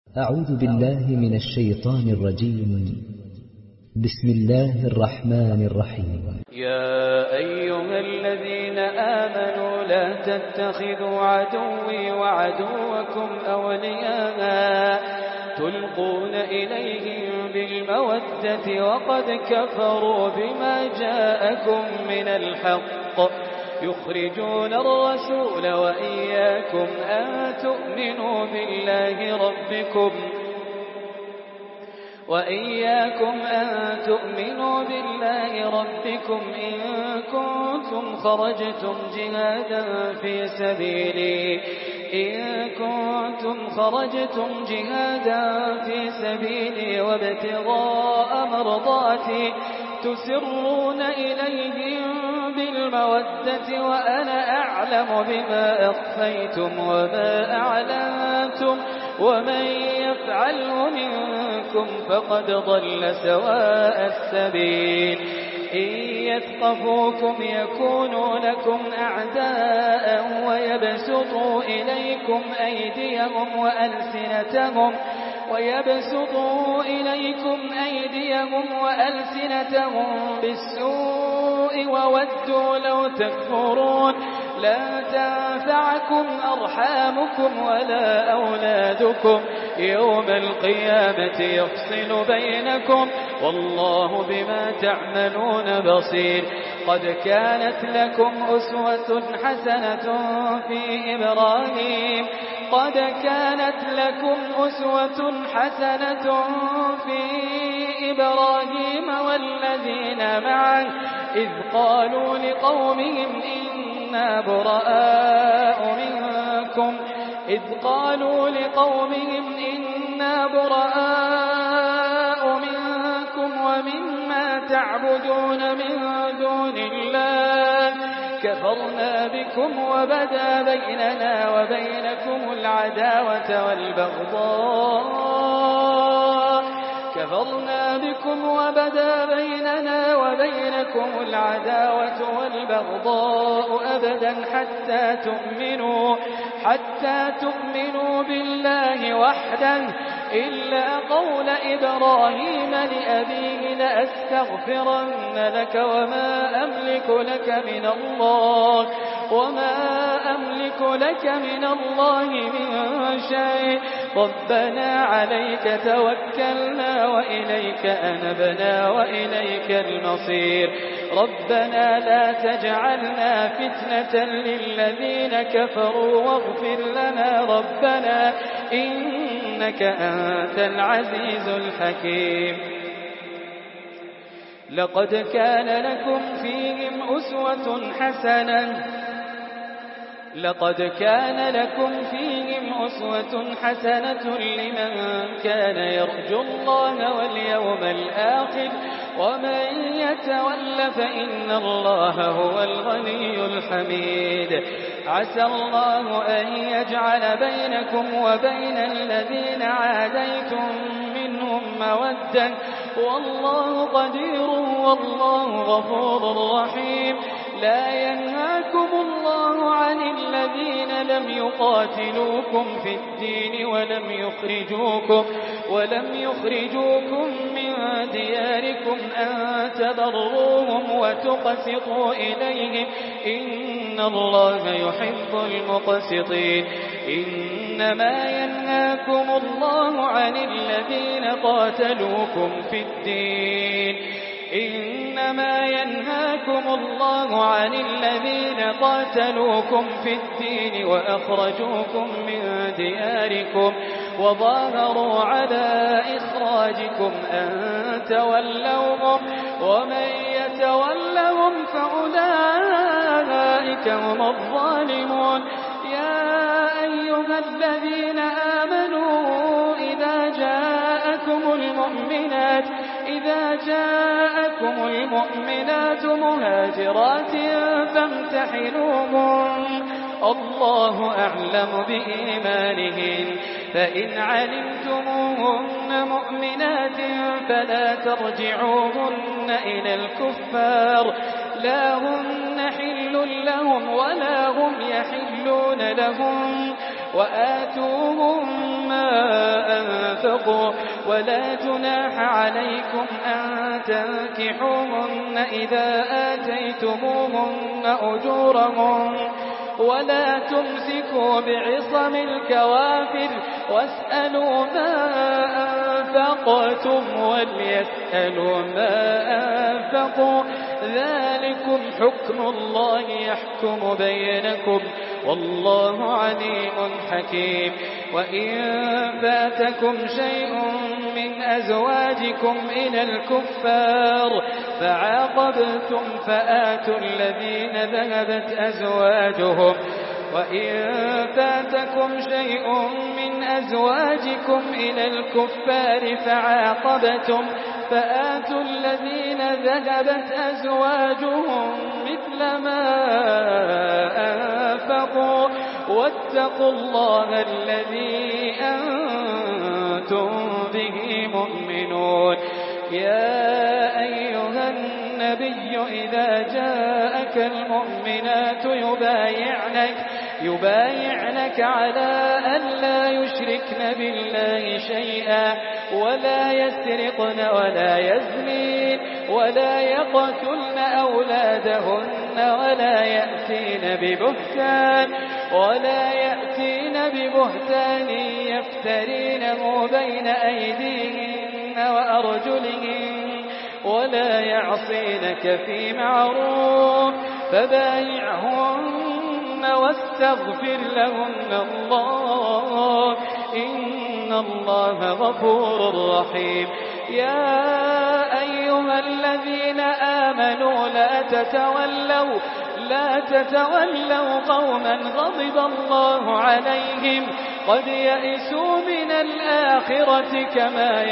أعوذ بالله من الشيطان الرجيم. بسم الله الرحمن الرحيم. يا أيها الذين آمنوا لا تتخذوا عدوي وعدوكم أولياء تلقون إليهم بالمودة وقد كفروا بما جاءكم من الحق يخرجون الرسول وإياكم أن تؤمنوا بالله ربكم إن كنتم خرجتم جهادا في سبيلي وابتغاء مرضاتي تسرون إليهم بالمودة وأنا أعلم بما أخفيتم وما أعلنتم ومن يفعله منكم فقد ضل سواء السبيل إن يثقفوكم يكونوا لكم أعداء ويبسطوا إليكم أيديهم وألسنتهم بالسوء وودوا لو تكفرون لا تنفعكم أرحامكم ولا أولادكم يوم القيامة يفصل بينكم والله بما تعملون بصير. قد كانت لكم أسوة حسنة في إبراهيم والذين معه إذ قالوا لقومهم إنا براء منكم ومما تعبدون من دون الله كفرنا بكم وبدا بيننا وبينكم العداوة والبغضاء أبدا حتى تؤمنوا بالله وحده إلا قول إبراهيم لأبيه لأستغفرن لك وما أملك لك من الله من شيء ربنا عليك توكلنا وإليك أنبنا وإليك المصير ربنا لا تجعلنا فتنة للذين كفروا واغفر لنا ربنا إنك أنت العزيز الحكيم. لقد كان لكم فيهم أسوة حسنة لمن كان يرجو الله واليوم الآخر ومن يتول فإن الله هو الغني الحميد. عسى الله أن يجعل بينكم وبين الذين عاديتم منهم مودة والله قدير والله غفور رحيم. لا ينهاكم الله عن الذين لم يقاتلوكم في الدين ولم يخرجوكم من دياركم أن تبروهم وتقسطوا إليهم إن الله يحب المقسطين. إنما ينهاكم الله عن الذين قاتلوكم في الدين وأخرجوكم من دياركم وظاهروا على إخراجكم أن تولوهم ومن يتولهم فأولئك هم الظالمون. يا أيها الذين آمنوا إذا جاءكم المؤمنات مهاجرات فامتحنوهن الله أعلم بإيمانهن فإن علمتموهن مؤمنات فلا ترجعوهن إلى الكفار لا هن حل لهم ولا هم يحلون لهم وآتوهم ما أنفقوا وأنفقوا ولا جناح عليكم أن تنكحوهن إذا آتيتموهن أجورهن ولا تمسكوا بعصم الكوافر واسألوا ما أنفقتم وليسألوا ما أنفقوا ذلكم حكم الله يحكم بينكم والله عليم حكيم. وإن فاتكم شيء من أزواجكم إلى الكفار فعاقبتم فآتوا الذين ذهبت أزواجهم وإن فاتكم شيء من أزواجكم إلى الكفار فعاقبتم فآتوا الذين ذهبت أزواجهم مثل ما أنفقوا واتقوا الله الذي أنتم به مؤمنون. يا أيها النبي إذا جاءك المؤمنات يبايعنك على أن لا يشركن بالله شيئا ولا يسرقن ولا يزنين ولا يقتلن أولادهن ولا يأتين ببهتان يفترينه بين أيديهن وأرجلهن ولا يعصينك في معروف فبايعهن واستغفر لهن الله إن الله غفور رحيم. يا أيها الذين آمنوا لا تتولوا قوما غضب الله عليهم قد يئسوا من الآخرة كما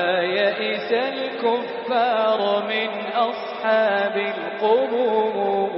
يئس الكفار من أصحاب القبور.